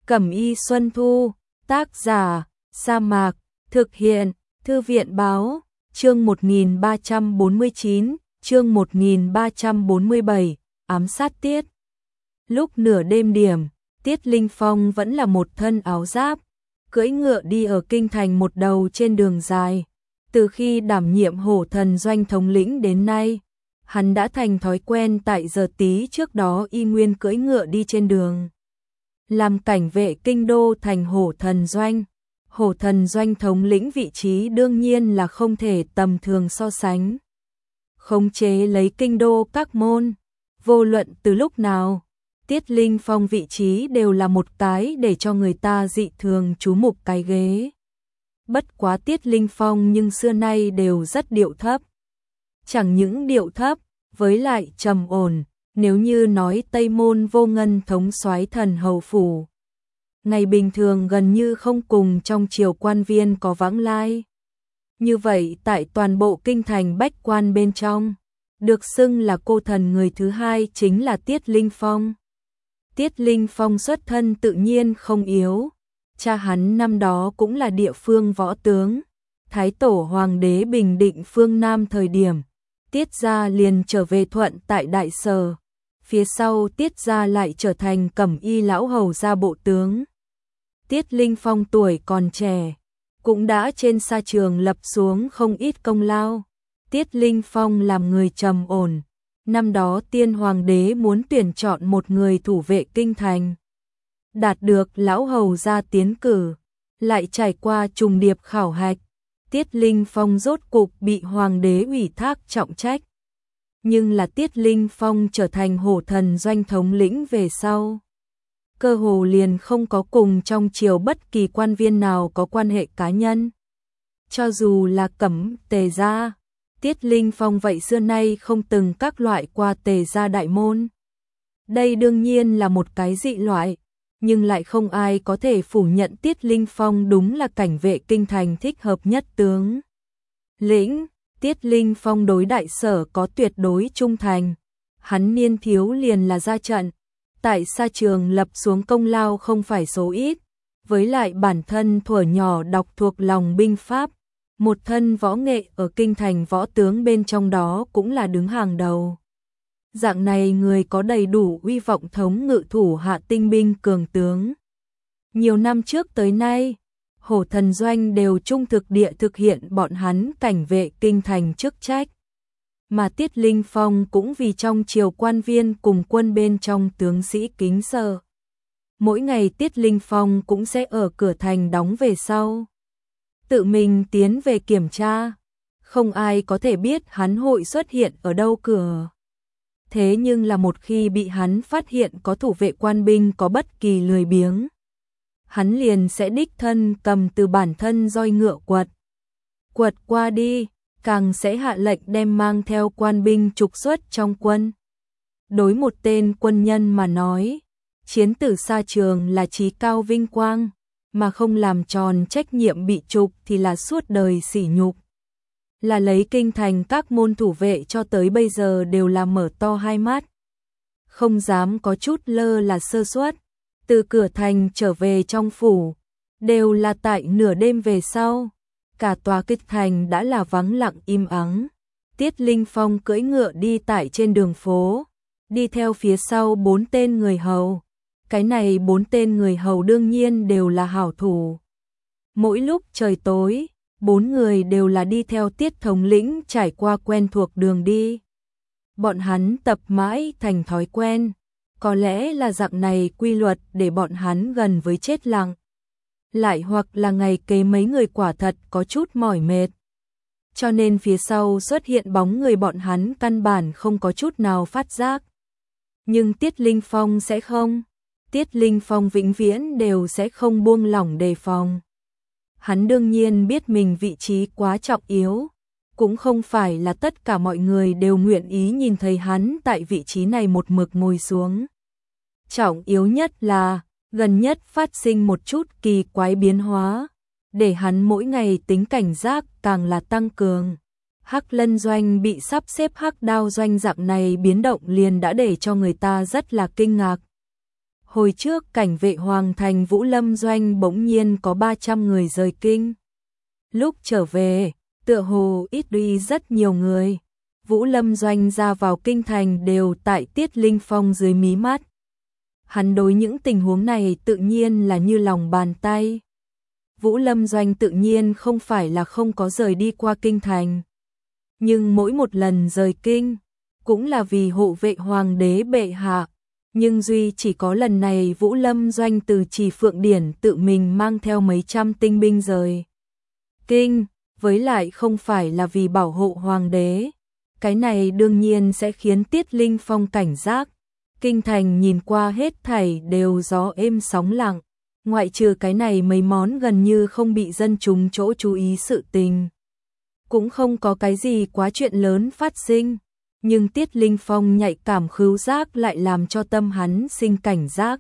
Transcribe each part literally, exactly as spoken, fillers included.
Cẩm y Xuân Thu, tác giả, Sa Mạc, thực hiện, Thư viện báo, chương một nghìn ba trăm bốn mươi chín, chương một nghìn ba trăm bốn mươi bảy, ám sát Tiết. Lúc nửa đêm điểm, Tiết Linh Phong vẫn là một thân áo giáp, cưỡi ngựa đi ở kinh thành một đầu trên đường dài. Từ khi đảm nhiệm Hổ Thần Doanh thống lĩnh đến nay, hắn đã thành thói quen tại giờ tí trước đó y nguyên cưỡi ngựa đi trên đường. Làm cảnh vệ kinh đô thành Hổ Thần Doanh. Hổ Thần Doanh thống lĩnh vị trí đương nhiên là không thể tầm thường so sánh. Khống chế lấy kinh đô các môn, vô luận từ lúc nào, Tiết Linh Phong vị trí đều là một cái để cho người ta dị thường chú mục cái ghế. Bất quá Tiết Linh Phong nhưng xưa nay đều rất điệu thấp. Chẳng những điệu thấp, với lại trầm ổn, nếu như nói Tây Môn Vô Ngân thống soái thần hầu phủ, ngày bình thường gần như không cùng trong triều quan viên có vãng lai. Như vậy tại toàn bộ kinh thành bách quan bên trong, được xưng là cô thần người thứ hai chính là Tiết Linh Phong. Tiết Linh Phong xuất thân tự nhiên không yếu, cha hắn năm đó cũng là địa phương võ tướng, Thái Tổ Hoàng đế bình định phương Nam thời điểm, Tiết gia liền trở về thuận tại Đại Sở, phía sau Tiết gia lại trở thành Cẩm y lão hầu gia bộ tướng. Tiết Linh Phong tuổi còn trẻ, cũng đã trên sa trường lập xuống không ít công lao. Tiết Linh Phong làm người trầm ổn, năm đó Tiên Hoàng đế muốn tuyển chọn một người thủ vệ kinh thành. Đạt được lão hầu gia tiến cử, lại trải qua trùng điệp khảo hạch, Tiết Linh Phong rốt cục bị Hoàng đế ủy thác trọng trách. Nhưng là Tiết Linh Phong trở thành Hổ Thần Doanh thống lĩnh về sau, cơ hồ liền không có cùng trong triều bất kỳ quan viên nào có quan hệ cá nhân. Cho dù là Cẩm Tề gia, Tiết Linh Phong vậy xưa nay không từng các loại qua Tề gia đại môn. Đây đương nhiên là một cái dị loại, nhưng lại không ai có thể phủ nhận Tiết Linh Phong đúng là cảnh vệ kinh thành thích hợp nhất tướng lĩnh. Tiết Linh Phong đối Đại Sở có tuyệt đối trung thành, hắn niên thiếu liền là ra trận, tại sa trường lập xuống công lao không phải số ít, với lại bản thân thuở nhỏ đọc thuộc lòng binh pháp, một thân võ nghệ ở kinh thành võ tướng bên trong đó cũng là đứng hàng đầu. Dạng này người có đầy đủ uy vọng thống ngự thủ hạ tinh binh cường tướng. Nhiều năm trước tới nay, Hổ Thần Doanh đều trung thực địa thực hiện bọn hắn cảnh vệ kinh thành chức trách. Mà Tiết Linh Phong cũng vì trong triều quan viên cùng quân bên trong tướng sĩ kính sợ. Mỗi ngày Tiết Linh Phong cũng sẽ ở cửa thành đóng về sau, tự mình tiến về kiểm tra, không ai có thể biết hắn hội xuất hiện ở đâu cửa. Thế nhưng là một khi bị hắn phát hiện có thủ vệ quan binh có bất kỳ lười biếng, hắn liền sẽ đích thân cầm từ bản thân roi ngựa quật. Quật qua đi, càng sẽ hạ lệnh đem mang theo quan binh trục xuất trong quân. Đối một tên quân nhân mà nói, chiến tử sa trường là chí cao vinh quang, mà không làm tròn trách nhiệm bị trục thì là suốt đời sỉ nhục. Là lấy kinh thành các môn thủ vệ cho tới bây giờ đều là mở to hai mắt, không dám có chút lơ là sơ suất. Từ cửa thành trở về trong phủ, đều là tại nửa đêm về sau, cả tòa kinh thành đã là vắng lặng im ắng. Tiết Linh Phong cưỡi ngựa đi tại trên đường phố, đi theo phía sau bốn tên người hầu. Cái này bốn tên người hầu đương nhiên đều là hảo thủ. Mỗi lúc trời tối, bốn người đều là đi theo Tiết thống lĩnh trải qua quen thuộc đường đi. Bọn hắn tập mãi thành thói quen, có lẽ là dạng này quy luật để bọn hắn gần với chết lặng. Lại hoặc là ngày kế mấy người quả thật có chút mỏi mệt, cho nên phía sau xuất hiện bóng người bọn hắn căn bản không có chút nào phát giác. Nhưng Tiết Linh Phong sẽ không. Tiết Linh Phong vĩnh viễn đều sẽ không buông lỏng đề phòng. Hắn đương nhiên biết mình vị trí quá trọng yếu, cũng không phải là tất cả mọi người đều nguyện ý nhìn thấy hắn tại vị trí này một mực ngồi xuống. Trọng yếu nhất là, gần nhất phát sinh một chút kỳ quái biến hóa, để hắn mỗi ngày tính cảnh giác càng là tăng cường. Hắc Lân Doanh bị sắp xếp Hắc Đao Doanh dạng này biến động liền đã để cho người ta rất là kinh ngạc. Hồi trước cảnh vệ hoàng thành Vũ Lâm doanh bỗng nhiên có ba trăm người rời kinh. Lúc trở về, tựa hồ ít đi rất nhiều người. Vũ Lâm doanh ra vào kinh thành đều tại Tiết Linh Phong dưới mí mắt. Hắn đối những tình huống này tự nhiên là như lòng bàn tay. Vũ Lâm doanh tự nhiên không phải là không có rời đi qua kinh thành. Nhưng mỗi một lần rời kinh, cũng là vì hộ vệ hoàng đế bệ hạ. Nhưng duy chỉ có lần này Vũ Lâm doanh từ Trì Phượng Điển tự mình mang theo mấy trăm tinh binh rời kinh, với lại không phải là vì bảo hộ hoàng đế. Cái này đương nhiên sẽ khiến Tiết Linh Phong cảnh giác. Kinh thành nhìn qua hết thảy đều gió êm sóng lặng, ngoại trừ cái này mấy món gần như không bị dân chúng chỗ chú ý sự tình. Cũng không có cái gì quá chuyện lớn phát sinh, nhưng Tiết Linh Phong nhạy cảm khứu giác lại làm cho tâm hắn sinh cảnh giác.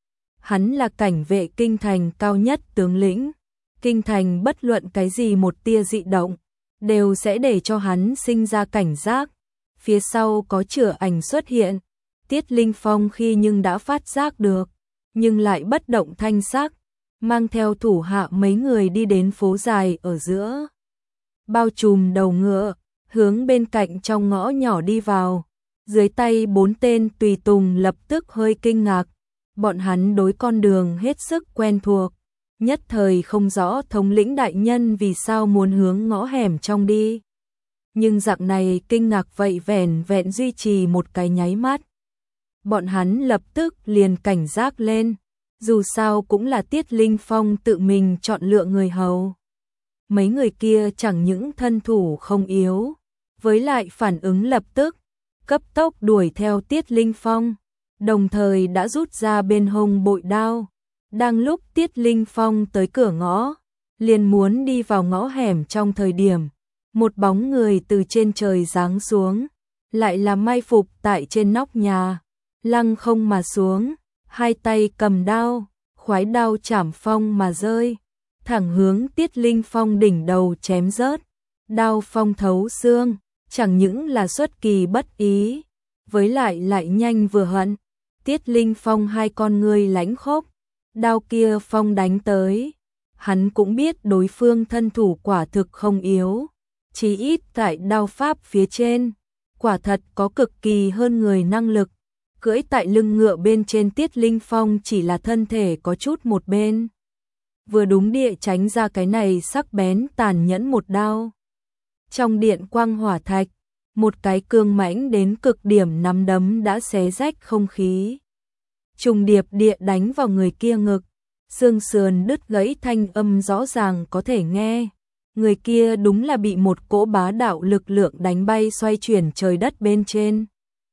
Hắn là cảnh vệ kinh thành cao nhất tướng lĩnh, kinh thành bất luận cái gì một tia dị động, đều sẽ để cho hắn sinh ra cảnh giác. Phía sau có chửa ảnh xuất hiện, Tiết Linh Phong khi nhưng đã phát giác được, nhưng lại bất động thanh sắc, mang theo thủ hạ mấy người đi đến phố dài ở giữa. Bao trùm đầu ngựa, hướng bên cạnh trong ngõ nhỏ đi vào. Dưới tay bốn tên tùy tùng lập tức hơi kinh ngạc, bọn hắn đối con đường hết sức quen thuộc, nhất thời không rõ thống lĩnh đại nhân vì sao muốn hướng ngõ hẻm trong đi. Nhưng dạng này kinh ngạc vậy vẻn vẹn duy trì một cái nháy mắt. Bọn hắn lập tức liền cảnh giác lên, dù sao cũng là Tiết Linh Phong tự mình chọn lựa người hầu. Mấy người kia chẳng những thân thủ không yếu, với lại phản ứng lập tức, cấp tốc đuổi theo Tiết Linh Phong, đồng thời đã rút ra bên hông bội đao. Đang lúc Tiết Linh Phong tới cửa ngõ, liền muốn đi vào ngõ hẻm trong thời điểm, một bóng người từ trên trời giáng xuống, lại là mai phục tại trên nóc nhà, lăng không mà xuống, hai tay cầm đao, khoái đao chảm phong mà rơi, thẳng hướng Tiết Linh Phong đỉnh đầu chém rớt. Đao phong thấu xương, chẳng những là xuất kỳ bất ý, với lại lại nhanh vừa hận. Tiết Linh Phong hai con ngươi lãnh khốc, đao kia phong đánh tới, hắn cũng biết đối phương thân thủ quả thực không yếu, chỉ ít tại đao pháp phía trên, quả thật có cực kỳ hơn người năng lực. Cưỡi tại lưng ngựa bên trên Tiết Linh Phong chỉ là thân thể có chút một bên, vừa đúng địa tránh ra cái này sắc bén tàn nhẫn một đao. Trong điện quang hỏa thạch, một cái cương mãnh đến cực điểm nắm đấm đã xé rách không khí, trùng điệp địa đánh vào người kia ngực, xương sườn đứt gãy thanh âm rõ ràng có thể nghe. Người kia đúng là bị một cỗ bá đạo lực lượng đánh bay xoay chuyển trời đất bên trên.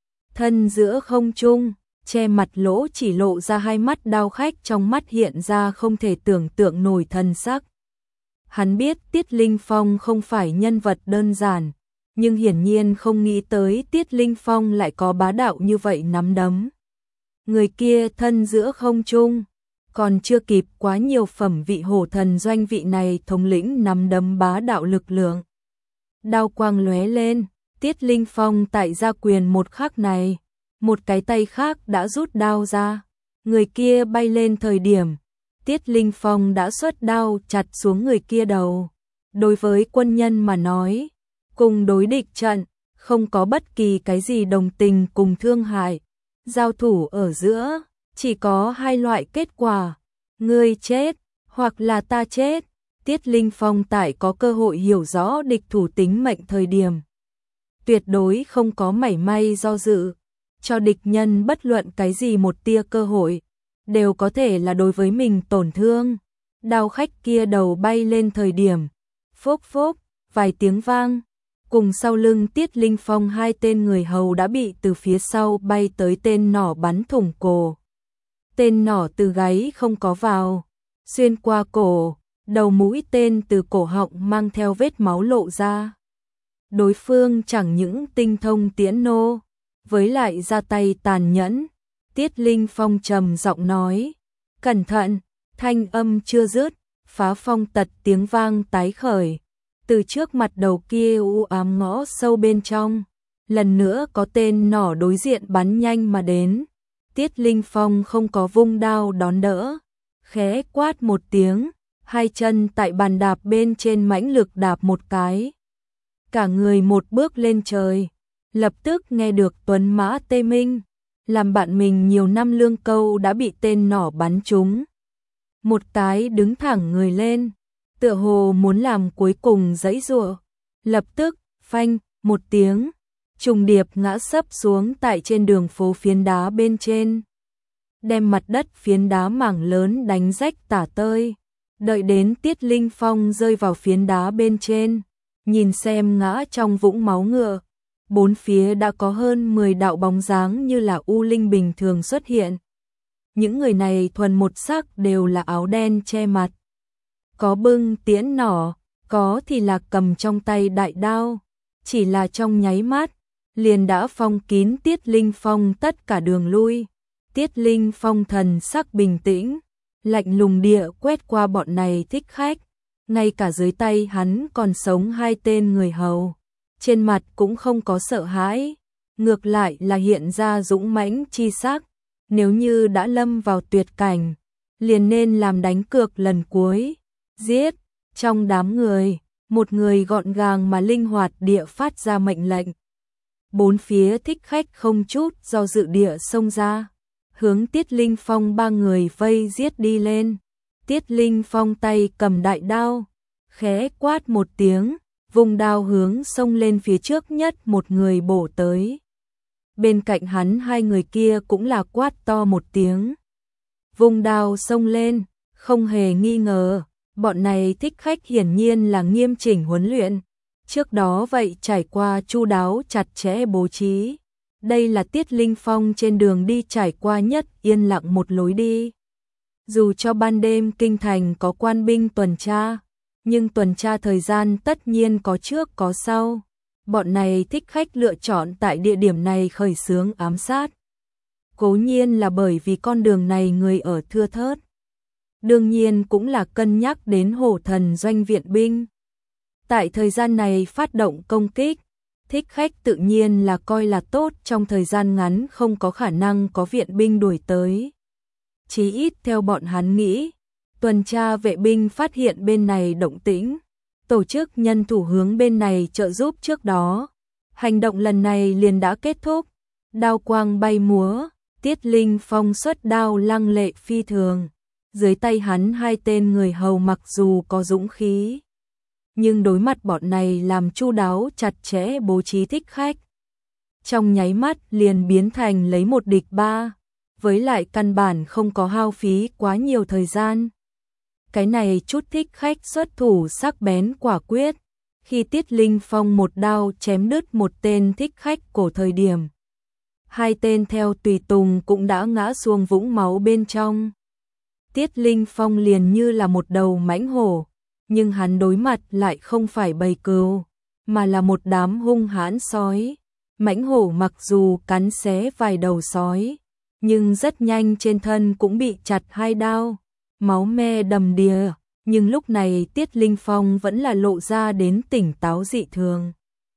Thân giữa không trung, che mặt lỗ chỉ lộ ra hai mắt đao khách, trong mắt hiện ra không thể tưởng tượng nổi thân sắc. Hắn biết Tiết Linh Phong không phải nhân vật đơn giản, nhưng hiển nhiên không nghĩ tới Tiết Linh Phong lại có bá đạo như vậy nắm đấm. Người kia thân giữa không trung, còn chưa kịp quá nhiều phẩm vị hổ thần doanh vị này thống lĩnh nắm đấm bá đạo lực lượng. Đao quang lóe lên, Tiết Linh Phong tại gia quyền một khắc này, một cái tay khác đã rút đao ra. Người kia bay lên thời điểm, Tiết Linh Phong đã xuất đao chặt xuống người kia đầu. Đối với quân nhân mà nói, cùng đối địch trận, không có bất kỳ cái gì đồng tình cùng thương hại. Giao thủ ở giữa, chỉ có hai loại kết quả, ngươi chết, hoặc là ta chết. Tiết Linh Phong tại có cơ hội hiểu rõ địch thủ tính mệnh thời điểm, tuyệt đối không có mảy may do dự, cho địch nhân bất luận cái gì một tia cơ hội, đều có thể là đối với mình tổn thương. Đao khách kia đầu bay lên thời điểm, phốc phốc, vài tiếng vang, cùng sau lưng Tiết Linh Phong hai tên người hầu đã bị từ phía sau bay tới tên nỏ bắn thủng cổ. Tên nỏ từ gáy không có vào, xuyên qua cổ, đầu mũi tên từ cổ họng mang theo vết máu lộ ra. Đối phương chẳng những tinh thông tiễn nô, với lại ra tay tàn nhẫn. Tiết Linh Phong trầm giọng nói, cẩn thận, thanh âm chưa dứt, phá phong tật tiếng vang tái khởi. Từ trước mặt đầu kia u ám ngõ sâu bên trong, lần nữa có tên nỏ đối diện bắn nhanh mà đến. Tiết Linh Phong không có vung đao đón đỡ, khẽ quát một tiếng, hai chân tại bàn đạp bên trên mãnh lực đạp một cái. Cả người một bước lên trời, lập tức nghe được tuấn mã tê minh, làm bạn mình nhiều năm lương câu đã bị tên nỏ bắn trúng. Một cái đứng thẳng người lên, tựa hồ muốn làm cuối cùng giãy giụa, lập tức, phanh, một tiếng, trùng điệp ngã sấp xuống tại trên đường phố phiến đá bên trên, đem mặt đất phiến đá mảng lớn đánh rách tả tơi. Đợi đến Tiết Linh Phong rơi vào phiến đá bên trên, nhìn xem ngã trong vũng máu ngựa, bốn phía đã có hơn mười đạo bóng dáng như là u linh bình thường xuất hiện. Những người này thuần một sắc đều là áo đen che mặt, có bưng tiễn nỏ, có thì là cầm trong tay đại đao, chỉ là trong nháy mắt, liền đã phong kín Tiết Linh Phong tất cả đường lui. Tiết Linh Phong thần sắc bình tĩnh, lạnh lùng địa quét qua bọn này thích khách, ngay cả dưới tay hắn còn sống hai tên người hầu, trên mặt cũng không có sợ hãi, ngược lại là hiện ra dũng mãnh chi sắc, nếu như đã lâm vào tuyệt cảnh, liền nên làm đánh cược lần cuối, giết. Trong đám người, một người gọn gàng mà linh hoạt địa phát ra mệnh lệnh. Bốn phía thích khách không chút do dự địa xông ra, hướng Tiết Linh Phong ba người vây giết đi lên. Tiết Linh Phong tay cầm đại đao, khẽ quát một tiếng, vùng đao hướng xông lên phía trước nhất một người bổ tới. Bên cạnh hắn hai người kia cũng là quát to một tiếng. Vùng đao xông lên, không hề nghi ngờ, bọn này thích khách hiển nhiên là nghiêm chỉnh huấn luyện. Trước đó vậy trải qua chu đáo chặt chẽ bố trí. Đây là Tiết Linh Phong trên đường đi trải qua nhất yên lặng một lối đi. Dù cho ban đêm kinh thành có quan binh tuần tra, nhưng tuần tra thời gian tất nhiên có trước có sau. Bọn này thích khách lựa chọn tại địa điểm này khởi xướng ám sát. Cố nhiên là bởi vì con đường này người ở thưa thớt. Đương nhiên cũng là cân nhắc đến hổ thần doanh viện binh. Tại thời gian này phát động công kích, thích khách tự nhiên là coi là tốt, trong thời gian ngắn không có khả năng có viện binh đuổi tới. Chí ít theo bọn hắn nghĩ, tuần tra vệ binh phát hiện bên này động tĩnh, tổ chức nhân thủ hướng bên này trợ giúp trước đó. Hành động lần này liền đã kết thúc, đao quang bay múa, Tiết Linh Phong xuất đao lăng lệ phi thường. Dưới tay hắn hai tên người hầu mặc dù có dũng khí, nhưng đối mặt bọn này làm chu đáo chặt chẽ bố trí thích khách, trong nháy mắt liền biến thành lấy một địch ba, với lại căn bản không có hao phí quá nhiều thời gian. Cái này chút thích khách xuất thủ sắc bén quả quyết, khi Tiết Linh Phong một đao chém đứt một tên thích khách cổ thời điểm, hai tên theo tùy tùng cũng đã ngã xuống vũng máu bên trong. Tiết Linh Phong liền như là một đầu mãnh hổ, nhưng hắn đối mặt lại không phải bầy cừu, mà là một đám hung hãn sói. Mãnh hổ mặc dù cắn xé vài đầu sói, nhưng rất nhanh trên thân cũng bị chặt hai đao, máu me đầm đìa, nhưng lúc này Tiết Linh Phong vẫn là lộ ra đến tỉnh táo dị thường.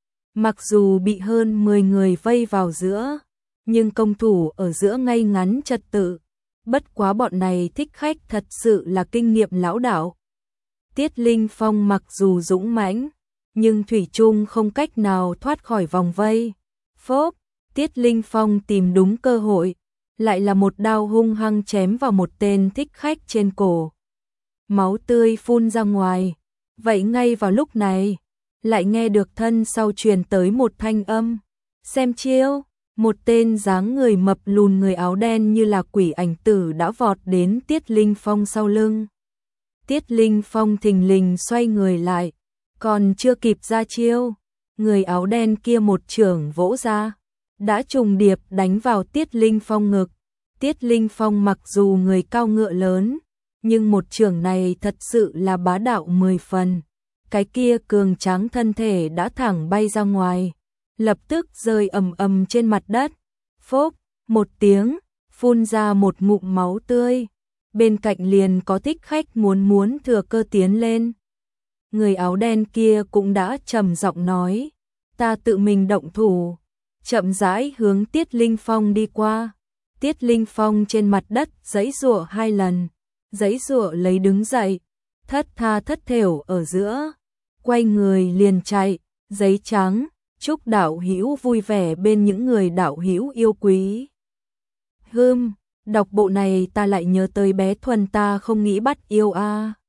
Mặc dù bị hơn mười người vây vào giữa, nhưng công thủ ở giữa ngay ngắn trật tự. Bất quá bọn này thích khách thật sự là kinh nghiệm lão đạo. Tiết Linh Phong mặc dù dũng mãnh, nhưng thủy chung không cách nào thoát khỏi vòng vây. Phốp, Tiết Linh Phong tìm đúng cơ hội, lại là một đao hung hăng chém vào một tên thích khách trên cổ. Máu tươi phun ra ngoài. Vậy ngay vào lúc này, lại nghe được thân sau truyền tới một thanh âm. Xem chiêu. Một tên dáng người mập lùn người áo đen như là quỷ ảnh tử đã vọt đến Tiết Linh Phong sau lưng. Tiết Linh Phong thình lình xoay người lại, còn chưa kịp ra chiêu, người áo đen kia một chưởng vỗ ra, đã trùng điệp đánh vào Tiết Linh Phong ngực. Tiết Linh Phong mặc dù người cao ngựa lớn, nhưng một chưởng này thật sự là bá đạo mười phần. Cái kia cường tráng thân thể đã thẳng bay ra ngoài, lập tức rơi ầm ầm trên mặt đất. Phốp, một tiếng, phun ra một ngụm máu tươi. Bên cạnh liền có thích khách muốn muốn thừa cơ tiến lên. Người áo đen kia cũng đã trầm giọng nói, ta tự mình động thủ, chậm rãi hướng Tiết Linh Phong đi qua. Tiết Linh Phong trên mặt đất giãy giụa hai lần, giãy giụa lấy đứng dậy, thất tha thất thểu ở giữa, quay người liền chạy, giấy trắng, chúc đạo hữu vui vẻ bên những người đạo hữu yêu quý. Hừm, đọc bộ này ta lại nhớ tới bé Thuần ta không nghĩ bắt yêu a. À.